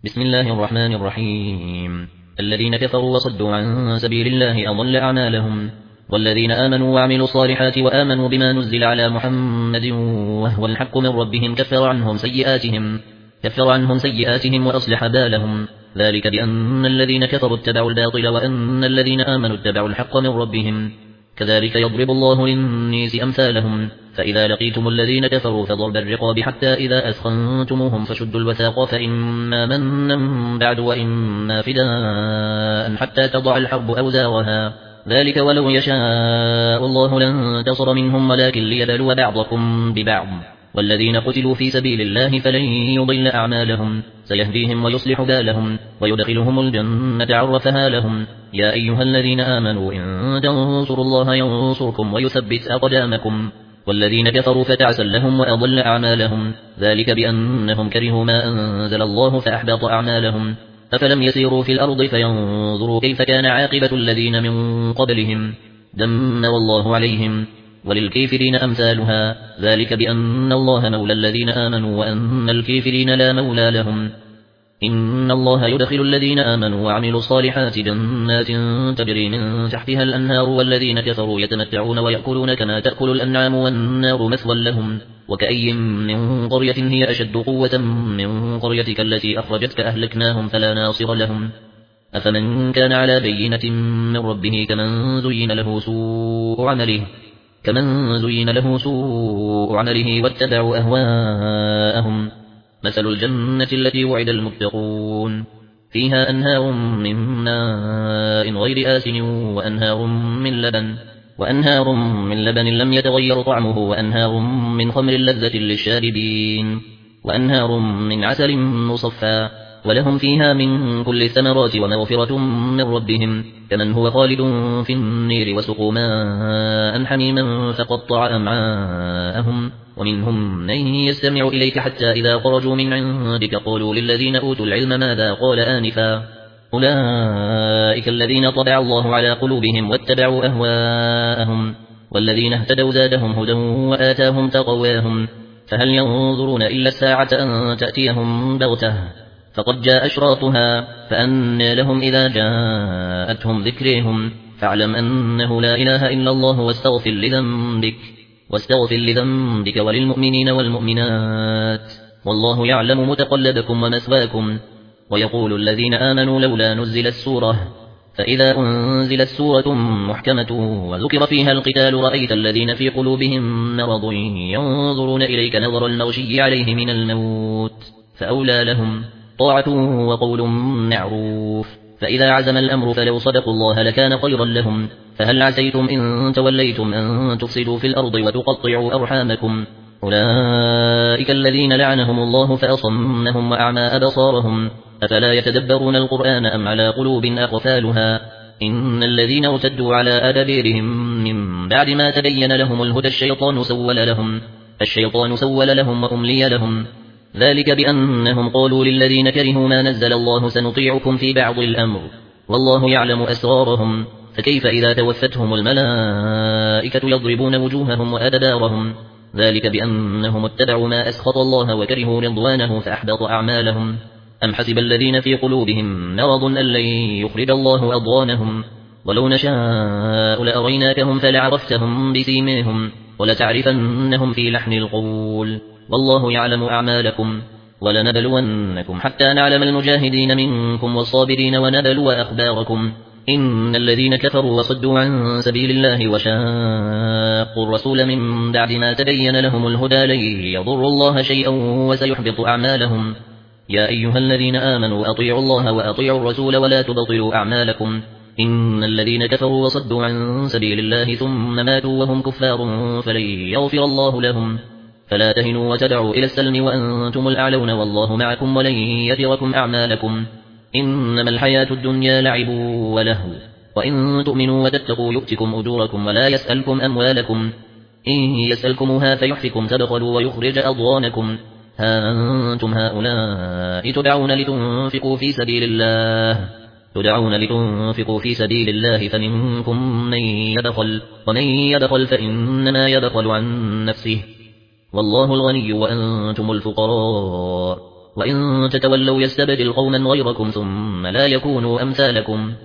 بسم الله الرحمن الرحيم. الذين كفروا وصدوا عن سبيل الله أضل أعمالهم، والذين آمنوا وعملوا الصالحات وآمنوا بما نزل على محمد وهو الحق من ربهم كفر عنهم سيئاتهم وأصلح بالهم، ذلك بأن الذين كفروا اتبعوا الباطل وأن الذين آمنوا اتبعوا الحق من ربهم، كذلك يضرب الله للناس أمثالهم. فإذا لقيتم الذين كفروا فضرب الرقاب حتى إذا أثخنتموهم فشدوا الوثاق، فإما منا بعد وإما فداء حتى تضع الحرب أوزارها، ذلك ولو يشاء الله لانتصر منهم ولكن ليبلو بعضكم ببعض، والذين قتلوا في سبيل الله فلن يضل أعمالهم، سيهديهم ويصلح بالهم ويدخلهم الجنة عرفها لهم. يا أيها الذين آمنوا إن تنصروا الله ينصركم ويثبت أقدامكم، والذين كفروا فتعسا لهم وأضل أعمالهم، ذلك بأنهم كرهوا ما أنزل الله فأحبط أعمالهم. أفلم يسيروا في الأرض فينظروا كيف كان عاقبة الذين من قبلهم، دمر الله عليهم وللكافرين أمثالها، ذلك بأن الله مولى الذين آمنوا وأن الكافرين لا مولى لهم. إن الله يدخل الذين آمنوا وعملوا الصالحات جنات تجري من تحتها الأنهار، والذين كفروا يتمتعون ويأكلون كما تأكل الأنعام والنار مثوى لهم. وكأي من قرية هي أشد قوة من قريتك التي أخرجتك أهلكناهم فلا ناصر لهم. أفمن كان على بينة من ربه كمن زين له سوء عمله واتبعوا أهواءهم. مثل الجنة التي وعد المتقون فيها أنهار من ماء غير آسن وأنهار من لبن لم يتغير طعمه، وأنهار من خمر لذة للشاربين، وأنهار من عسل مصفى، ولهم فيها من كل الثمرات ومغفرة من ربهم، كمن هو خالد في النير وسقوا ماء حميما فقطع أمعاءهم. ومنهم من يستمع إليك حتى إذا خرجوا من عندك قالوا للذين أوتوا العلم ماذا قال آنفا، أولئك الذين طبع الله على قلوبهم واتبعوا أهواءهم، والذين اهتدوا زادهم هدى وآتاهم تقواهم. فهل ينظرون إلا الساعة أن تأتيهم بغتة فقد جاء أشراطها، فأنى لهم إذا جاءتهم ذكرهم. فاعلم أنه لا إله إلا الله واستغفر لذنبك وللمؤمنين والمؤمنات، والله يعلم متقلبكم ومثواكم. ويقول الذين آمنوا لولا نزلت سورة، فإذا أنزلت سورة محكمة وذكر فيها القتال رأيت الذين في قلوبهم مرض ينظرون إليك نظر المغشي عليه من الموت، فأولى لهم طاعة وقول معروف. فإذا عزم الأمر فلو صدقوا الله لكان خيرا لهم. فهل عسيتم إن توليتم أن تفسدوا في الأرض وتقطعوا أرحامكم، أولئك الذين لعنهم الله فأصمهم وأعمى أبصارهم، أفلا يتدبرون القرآن أم على قلوب أقفالها. إن الذين ارتدوا على أدبيرهم من بعد ما تبين لهم الهدى الشيطان سول لهم وأملي لهم، ذلك بأنهم قالوا للذين كرهوا ما نزل الله سنطيعكم في بعض الأمر والله يعلم أسرارهم. فكيف إذا توفتهم الملائكة يضربون وجوههم وأدبارهم، ذلك بأنهم اتبعوا ما أسخط الله وكرهوا رضوانه فأحبط أعمالهم. أم حسب الذين في قلوبهم مرض أن لن يخرج الله أضغانهم، ولو نشاء لأريناكهم فلعرفتهم بسيماهم ولتعرفنهم في لحن القول، والله يعلم أعمالكم. ولنبلونكم حتى نعلم المجاهدين منكم والصابرين ونبلو أخباركم. إن الذين كفروا وصدوا عن سبيل الله وشاقوا الرسول من بعد ما تبين لهم الهدى لن يضروا الله شيئا وسيحبط أعمالهم. يا أيها الذين آمنوا أطيعوا الله وأطيعوا الرسول ولا تبطلوا أعمالكم. إن الذين كفروا وصدوا عن سبيل الله ثم ماتوا وهم كفار فلن يغفر الله لهم. فلا تهنوا وتدعوا إلى السلم وأنتم الأعلون والله معكم ولن يتركم أعمالكم. إنما الحياة الدنيا لعب ولهو، وإن تؤمنوا وتتقوا يؤتكم أجوركم ولا يسألكم أموالكم، إن يسألكموها فيحفكم تبخلوا ويخرج أضغانكم. ها أنتم هؤلاء تدعون لتنفقوا في سبيل الله فمنكم من يبخل، ومن يبخل فإنما يبخل عن نفسه، والله الغني وأنتم الفقراء، وإن تتولوا يستبدل قوما غيركم ثم لا يكونوا أمثالكم